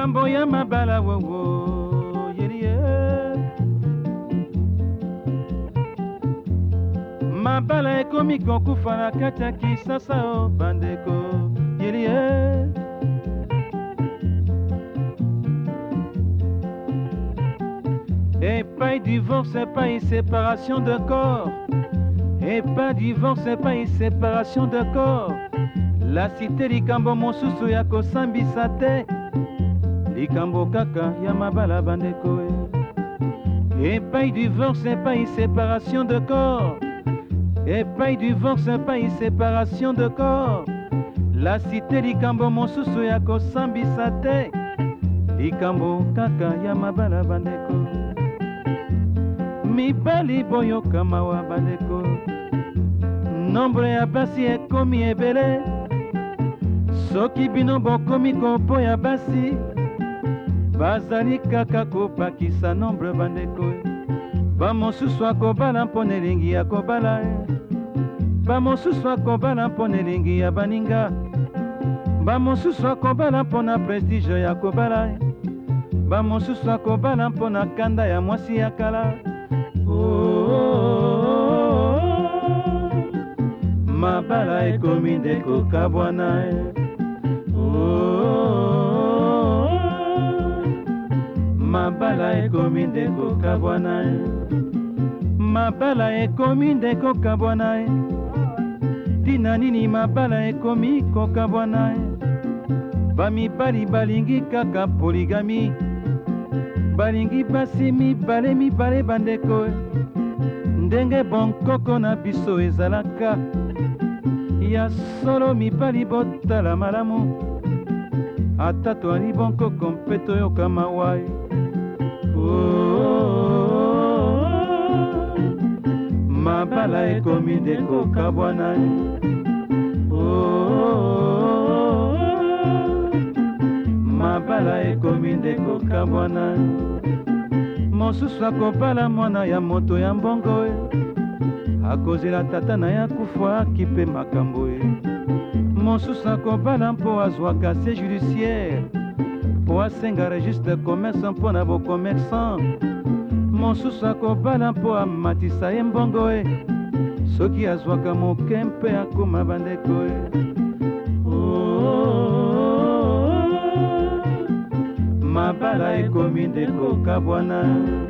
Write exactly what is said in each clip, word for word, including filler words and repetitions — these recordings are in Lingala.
likambo ya mabala wowo yelie mabala ekomi kokufa na kati ya kisasa o bandeko yelie epai divorce epai séparation de corps epai divorce epai séparation de corps la cité likambo mosusu ya kosambisa te likambo kaka ya mabala bandeko epai divorce epai séparation de corps epai divorce epai séparation de corps la cité likambo mosusu ya kosambisa te likambo kaka ya mabala bandeko mibali boyoka mawa bandeko nombre ya basi ekomi ebele soki bino bokomi koboya basi bazali kaka kopakisa nombre bandeko bamosusu akobala mpo na elingi ya kobala bamosusu akobala mpo na elingi ya baninga bamosusu akobala mpo na prestige ya kobala bamosusu akobala mpo na kanda ya mwasi ya kala mabala ekomi ndeko kabwana mabala ekomi ndeko kabwana mabala ekomi ndeko kabwana tina nini mabala ekomi kokabwana bamibali balingi kaka poligami balingi basi mibale mibale bandeko ndenge bonkoko na biso ezalaka ya solo mibali botala malamu ata toali bonkoko mpe toyoka mawai mabala ekomi ndeko kabwana mabala ekomi ndeko kabwana mosusu akobala mwana ya moto ya mbongo akozela tata na ya kufa akipe makambo mosusu akobala mpo azwaka se judiciaire mpo asenga registre commerce mpo na bocommerçant mosusu akobala mpo amatisa ye mbongo soki azwaka moke mpe akoma bandeko mabala ekomi ndeko kabwana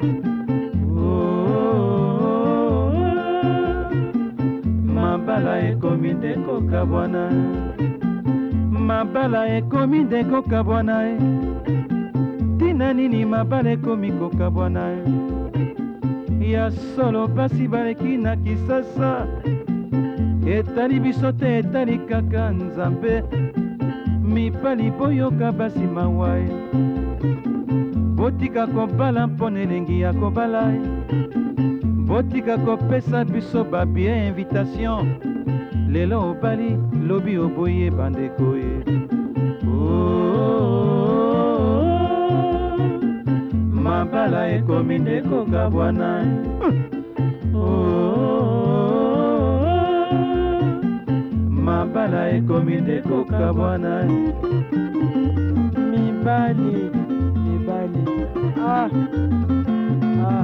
mabala ekomi ndeko kabwana mabala ekomi ndeko kabwana tina nini mabala ekomi kokabwana ya solo basi baleki na kisasa etali biso te etali kaka nzambe mibali boyoka basi mawa botika kobala mpo na elengi ya kobala botika kopesa biso babie invitation lelo obali lobi oboye bandeko mabala ekomi ndeko kabwana mabala ekomi ndeko kabwana mibali mibali ah ah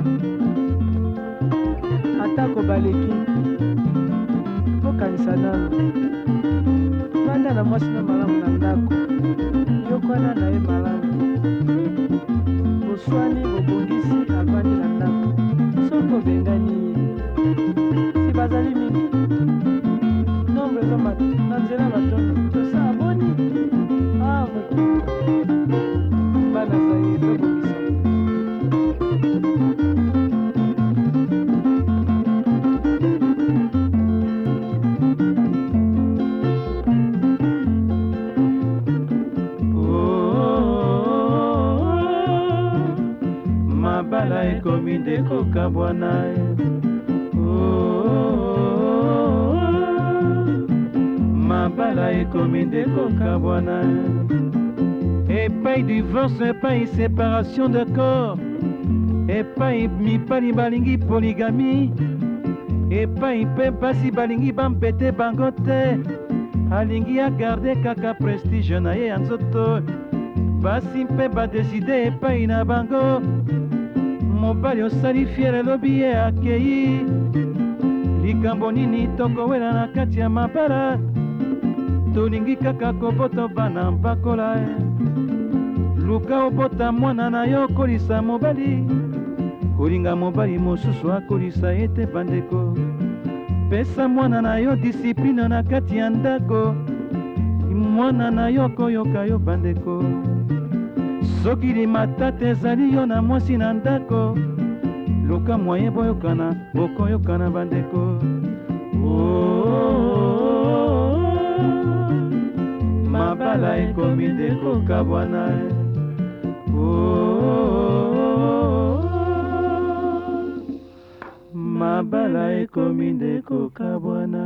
atako baleki bokanisa nano banda na mwasi na malamu na ndako yokwana na ye malamu boswani bobongisi avandi na ndako soko bengani ye si bazali mingi nombre eza na nzela batono tosa aboni ah bana zaye tobongisa mabala ekomi ndeko kabwana mabala ekomi ndeko kabwana epai divorce epai séparation de corps epai mibali balingi poligami epai mpe basi balingi bampete bango te alingi agarde kaka prestige na ye ya nzoto basi mpe badeside epai na bango mobali osali fiere elobi ye akei likambo nini tokowela na kati ya mabala tolingi kaka kobota bana mbakola luka obota mwana na yo kolisa mobali kolinga mobali mosusu akolisa ye te bandeko pesa mwana na yo disipline na kati ya ndako mwana na yo koyoka yo bandeko soki limatata ezali yo na mwasi na ndako luka mwaye boyokana bokoyokana bandeko oh, mabala ekomi ndeko kabwana oh, mabala ekomi ndeko kabwana